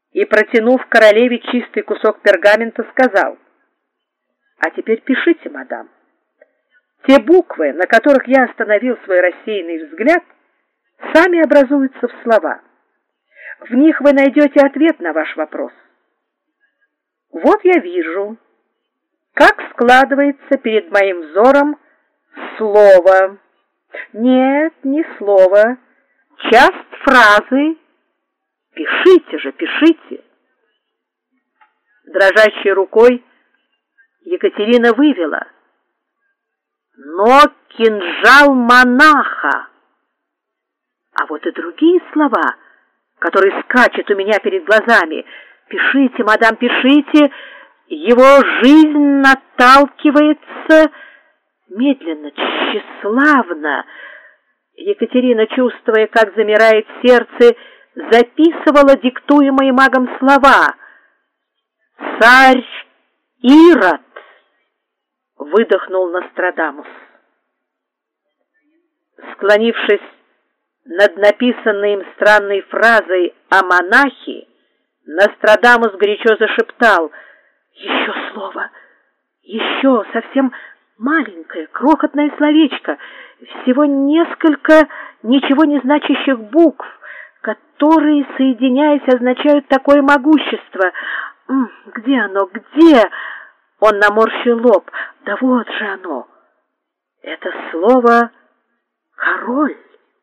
и, протянув королеве чистый кусок пергамента, сказал: «А теперь пишите, мадам. Те буквы, на которых я остановил свой рассеянный взгляд, сами образуются в слова. В них вы найдете ответ на ваш вопрос. Вот я вижу, как складывается перед моим взором слово. Нет, не слово, часть фразы. Пишите же, пишите». Дрожащей рукой Екатерина вывела: «Но кинжал монаха». А вот и другие слова, которые скачут у меня перед глазами. «Пишите, мадам, пишите. Его жизнь наталкивается медленно, тщеславно». Екатерина, чувствуя, как замирает сердце, записывала диктуемые магом слова. «Царь Ирод», — выдохнул Нострадамус. Склонившись над написанной им странной фразой о монахе, Нострадамус горячо зашептал: «Еще слово, еще совсем маленькое, крохотное словечко, всего несколько ничего не значащих букв, которые, соединяясь, означают такое могущество. Где оно, где?» Он наморщил лоб. «Да вот же оно! Это слово «король».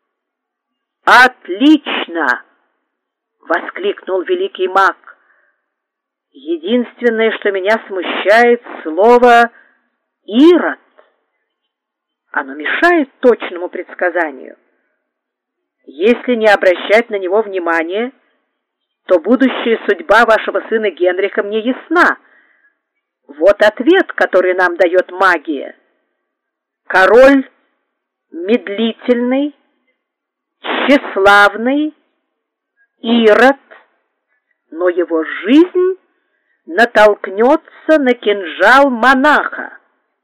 «Отлично!» — воскликнул великий маг. «Единственное, что меня смущает, слово «Ирод». Оно мешает точному предсказанию. Если не обращать на него внимания, то будущая судьба вашего сына Генриха мне ясна. Вот ответ, который нам дает магия. Король медлительный, тщеславный, Ирод, но его жизнь натолкнется на кинжал монаха».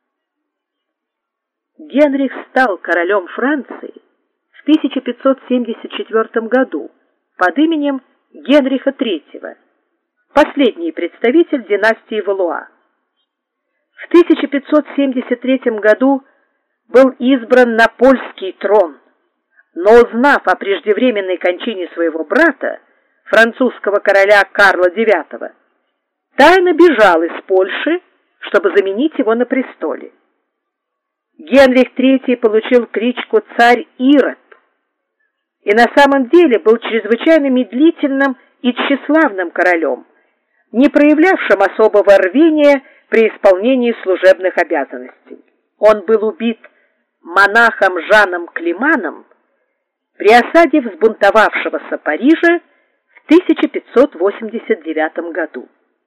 Генрих стал королем Франции в 1574 году под именем Генриха III, последний представитель династии Валуа. В 1573 году был избран на польский трон, но, узнав о преждевременной кончине своего брата, французского короля Карла IX, тайно бежал из Польши, чтобы заменить его на престоле. Генрих III получил кличку «Царь Ирод» и на самом деле был чрезвычайно медлительным и тщеславным королем, не проявлявшим особого рвения при исполнении служебных обязанностей. Он был убит монахом Жаном Климаном при осаде взбунтовавшегося Парижа в 1589 году.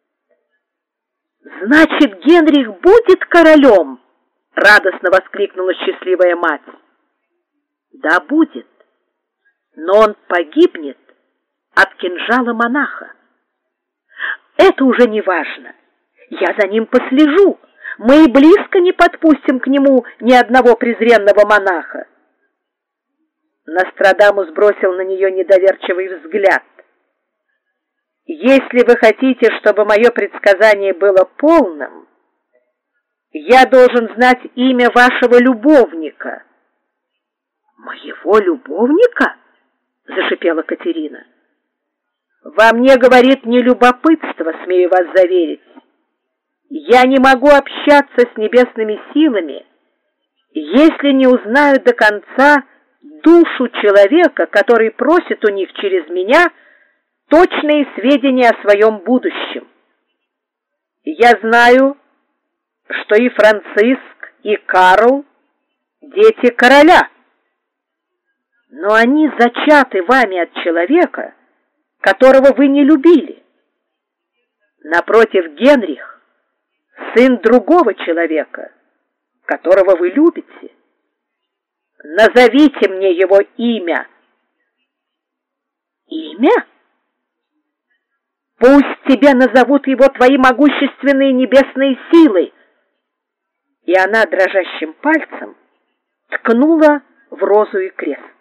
«Значит, Генрих будет королем?» — радостно воскликнула счастливая мать. «Да, будет, но он погибнет от кинжала монаха. Это уже не важно. Я за ним послежу. Мы и близко не подпустим к нему ни одного презренного монаха». Нострадамус бросил на нее недоверчивый взгляд. «Если вы хотите, чтобы мое предсказание было полным, я должен знать имя вашего любовника». «Моего любовника?» — зашипела Катерина. «Во мне говорит не любопытство, смею вас заверить. Я не могу общаться с небесными силами, если не узнаю до конца душу человека, который просит у них через меня точные сведения о своем будущем. Я знаю, что и Франциск, и Карл — дети короля, но они зачаты вами от человека, которого вы не любили. Напротив, Генрих — сын другого человека, которого вы любите. Назовите мне его имя». «Имя? Пусть тебе назовут его твои могущественные небесные силы». И она дрожащим пальцем ткнула в розу и крест.